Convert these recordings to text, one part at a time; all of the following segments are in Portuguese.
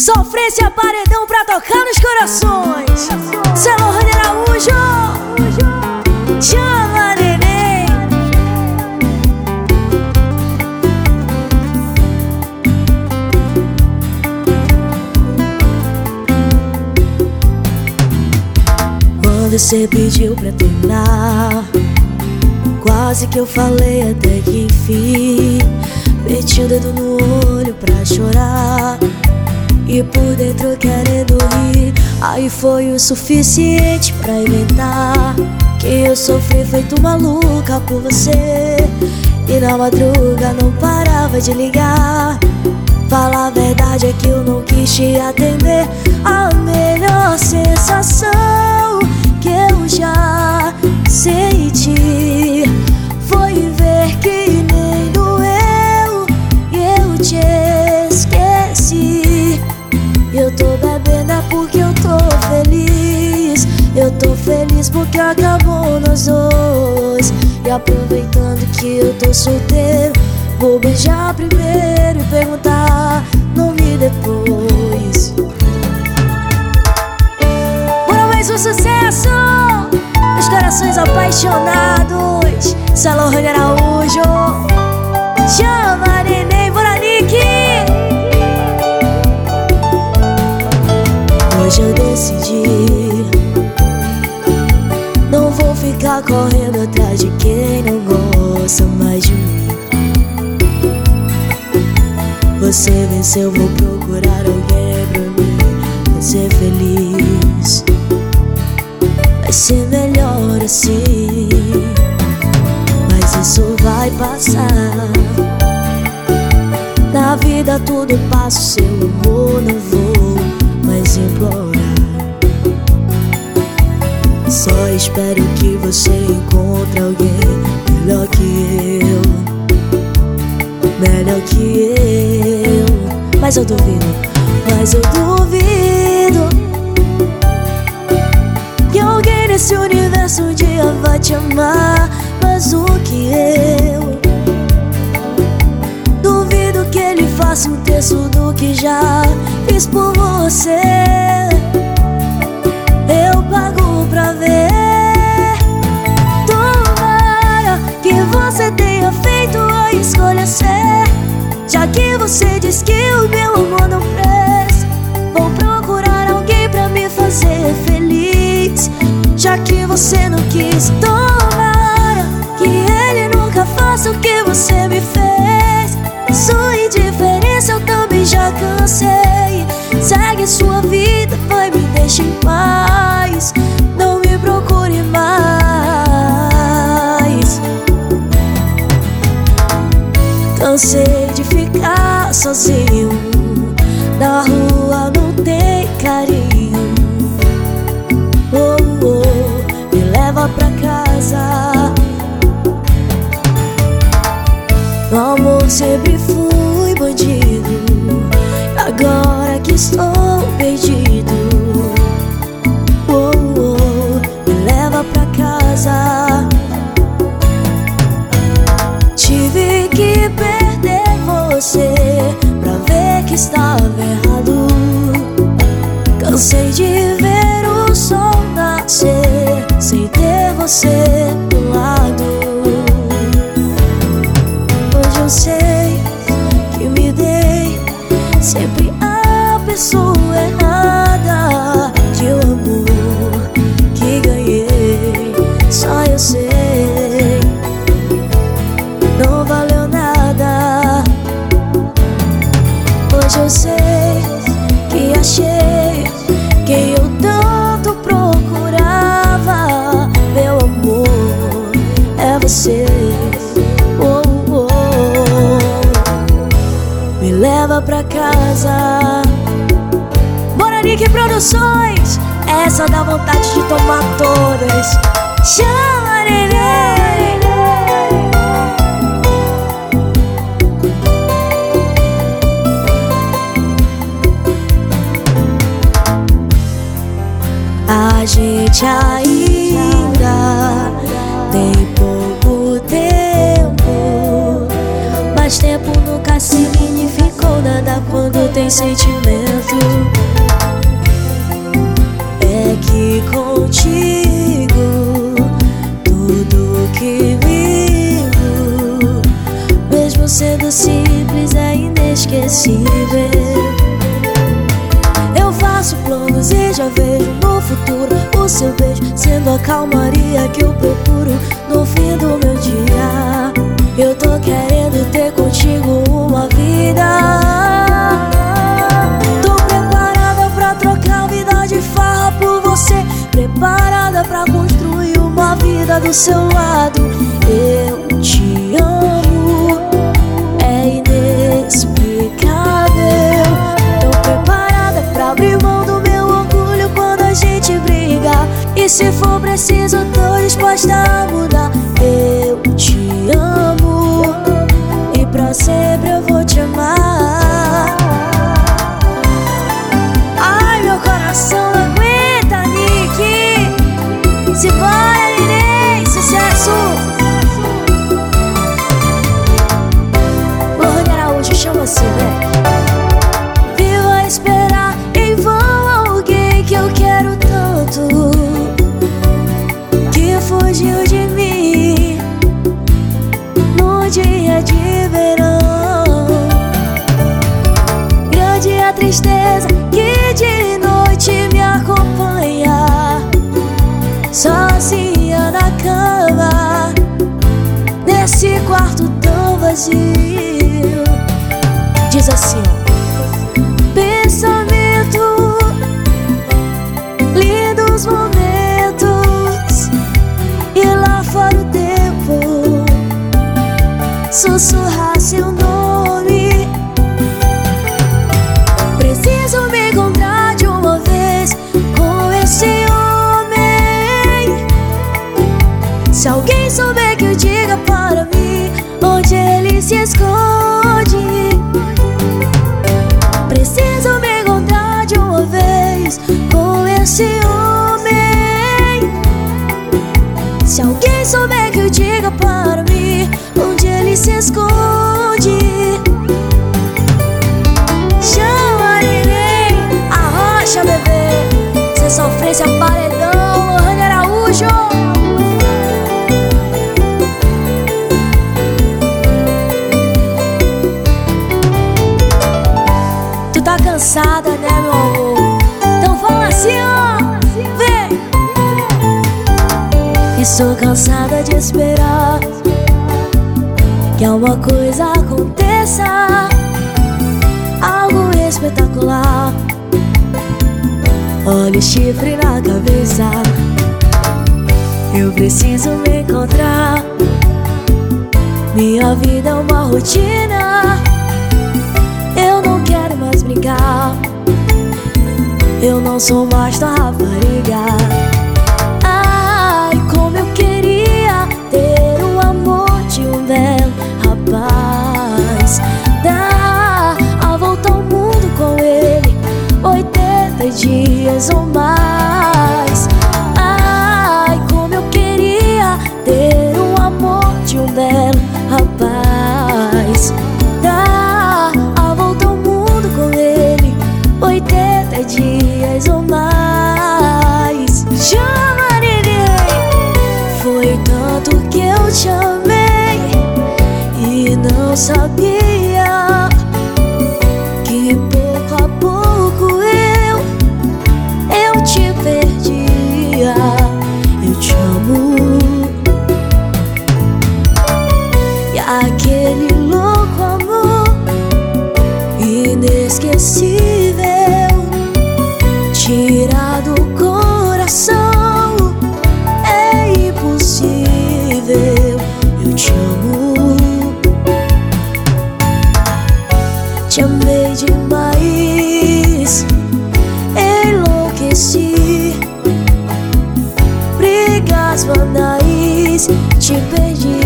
Sofrência paredão pra tocar nos corações. Celohane Araújo, chama neném. Quando você pediu pra terminar, quase que eu falei até que enfim. Meti o dedo no olho pra chorar e por dentro querendo rir. Aí foi o suficiente pra inventar que eu sofri feito maluca por você. E na madruga não parava de ligar. Falar a verdade é que eu não quis te atender. A melhor sensação que eu já senti foi ver que nem doeu e eu te esqueci. Eu tô bebendo é porque eu tô feliz. Eu tô feliz porque acabou nós dois. E aproveitando que eu tô solteiro, vou beijar primeiro e perguntar nome depois. Bora mais um sucesso dos corações apaixonados. Celohane Araújo, chama neném, bora Nick. Hoje eu decidi, não vou ficar correndo atrás de quem não gosta mais de mim. Você venceu, vou procurar alguém pra mim. Vai ser feliz, vai ser melhor assim. Mas isso vai passar. Na vida tudo passa, o seu amor não vou mais implorar. Só espero que você encontre alguém melhor que eu, melhor que eu. Mas eu duvido, mas eu duvido que alguém nesse universo um dia vai te amar mais do que eu. Duvido que ele faça um terço do que já fiz por você. Eu pago pra ver. Tomara que você tenha feito a escolha certa. Já que você diz que o meu amor não presta, vou procurar alguém pra me fazer feliz. Já que você não quis, tomara que ele nunca faça o que você me fez. Sua indiferença eu também já cansei. Segue sua vida, vai, me deixa em paz. Não me procure mais. Cansei de ficar sozinho. Na rua não tem carinho. Oh, oh, me leva pra casa. No amor sempre fui bandido. Agora que estou perdido, oh, oh, me leva pra casa. Tive que perder você pra ver que estava errado. Cansei de ver o sol nascer sem ter você do lado. Hoje eu sei que me dei sempre a pessoa errada. De um amor que ganhei, só eu sei, não valeu nada. Hoje eu sei que achei quem eu tanto procurava. Meu amor, é você. Oh, oh, oh. Me leva pra casa. Bora Nick Produções, essa dá vontade de tomar todas. Chama neném. A gente ainda tem pouco tempo, mas tempo nunca significou nada quando tem sentimento é que contigo tudo que vivo, mesmo sendo simples, é inesquecível. Eu faço planos e já vejo no futuro o seu beijo sendo a calmaria que eu procuro no fim do meu dia. Eu tô querendo ter contigo uma vida. Tô preparada pra trocar vida de farra por você, preparada pra construir uma vida do seu lado. Eu te amo, é inexplicável. Tô preparada pra abrir mão do meu orgulho quando a gente briga, e se for preciso tô disposta a mudar. Eu te amo e pra sempre eu vou te amar. Ai, meu coração não aguenta, Nick. Se bora, Linei, sucesso. Lohane Araújo, chama-se, né? Vivo a esperar em vão alguém que eu quero tanto, que fugiu de mim no dia de verão. Grande é a tristeza que de noite me acompanha, sozinha na cama, nesse quarto tão vazio. Diz assim, ó: pensamento, lindos momentos, e lá fora o tempo sussurrar seu nome. Preciso me encontrar de uma vez com esse homem. Se alguém souber, que eu diga para mim onde ele se esconde. Preciso me encontrar de uma vez com esse homem. Se alguém souber, que eu diga para mim onde ele se esconde. Chama, Linei, arrocha, bebê. Cê sofrência, paredão, Lohane Araújo. Tu tá cansada, né, meu amor? Então fala assim, ó, vem. Estou cansada de esperar que alguma coisa aconteça, algo espetacular. Olha o chifre na cabeça. Eu preciso me encontrar. Minha vida é uma rotina, eu não quero mais brincar. Eu não sou mais tua rapariga. Ai, como eu queria ter o amor de um belo rapaz, dar a volta ao mundo com ele, 80 dias ou mais. Ai, como eu queria ter o amor de um belo rapaz, dar a volta ao mundo com ele, 80 dias ou mais. Chama, Ninei. Foi tanto que eu te amei e não sabia que pouco a pouco eu te perdia. Eu te amo, e aquele louco amor inesquecível tirar do coração é impossível. Eu te amo, te amei demais, enlouqueci. Brigas banais, te perdi.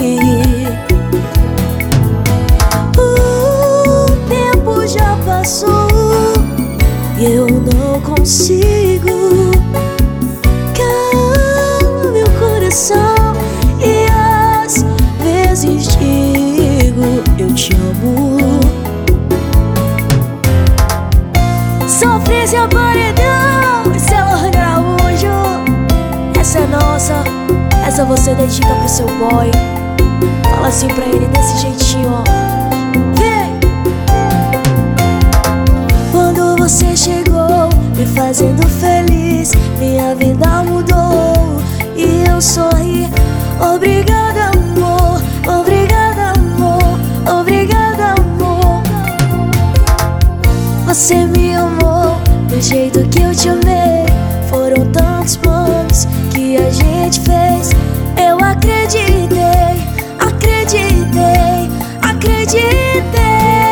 O tempo já passou e eu não consigo calar meu coração. E às vezes digo, eu te amo. esse é o paredão, esse é o Lohane Araújo. Essa é nossa, essa você dedica pro seu boy. Fala assim pra ele desse jeitinho, ó. Vem! Quando você chegou, me fazendo feliz, minha vida mudou e eu sorri. Obrigada, amor, obrigada, amor, obrigada, amor. Você me amou do jeito que eu te amei. Foram tantos planos que a gente fez. Eu acreditei, acreditei, acreditei.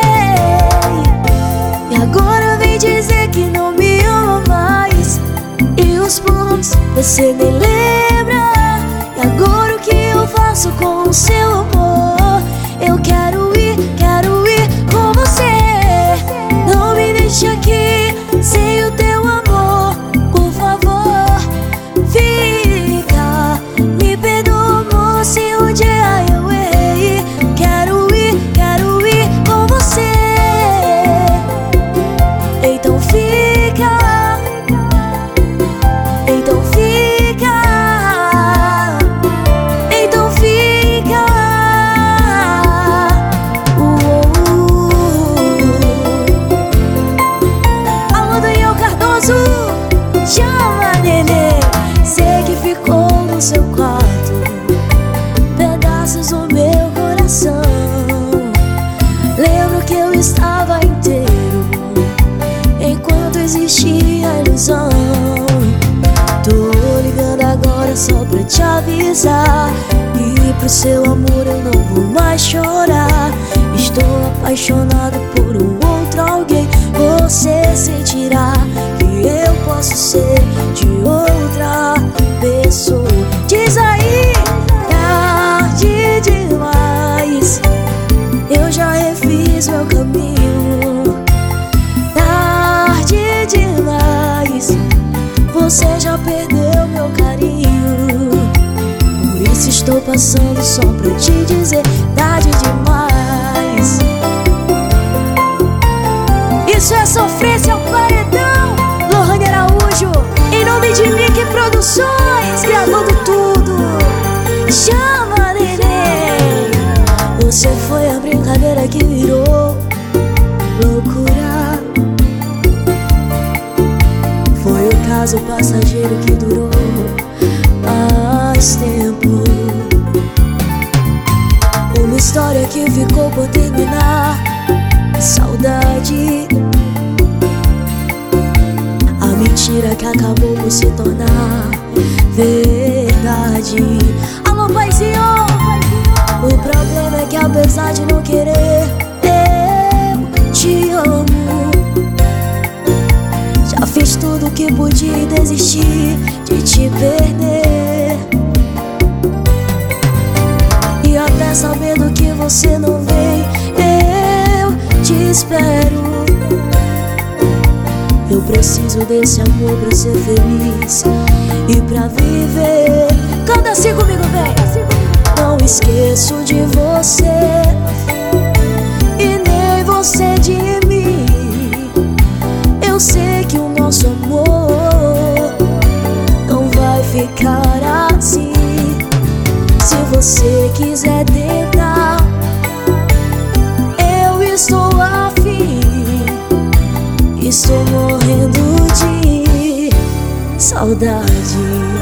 E agora vem dizer que não me ama mais. E os planos você nem lembra. E agora o que eu faço com o seu amor? Eu quero ir com você. Não me deixe aqui sem o teu amor. Por favor, fica. Me perdoa, amor, se um dia eu errei. Quero ir com você. Então fica. Então fica. Então fica. Alô, Daniel Cardoso, chama, nenê. Sei que ficou no seu quarto pedaços do meu coração. Lembro que eu estava inteiro enquanto existia a ilusão. Tô ligando agora só pra te avisar que pro seu amor eu não vou mais chorar. Estou apaixonado por um outro alguém. Você sentirá que eu posso ser de outra pessoa. Diz aí, tarde demais. Eu já refiz meu caminho. Tarde demais. Você já perdeu meu carinho. Por isso estou passando só pra te dizer, tarde demais. Isso é sofrência, é o paredão. Lohane Araújo, em nome de Mickey Produções, gravando tudo. Chama, neném. Você foi a brincadeira que virou loucura. Foi o caso passageiro que durou mais tempo. Uma história que ficou por terminar. Saudade. A mentira que acabou por se tornar verdade. Alô, paizinho. O problema é que apesar de não querer, eu te amo. Já fiz tudo que podia e desisti de te perder. E até sabendo que você não vem, eu te espero. Eu preciso desse amor pra ser feliz e pra viver. Canta assim comigo, vem. Não esqueço de você e nem você de mim. Eu sei que o nosso amor não vai ficar assim. Se você quiser tentar, eu estou afim. Estou morrendo de saudade.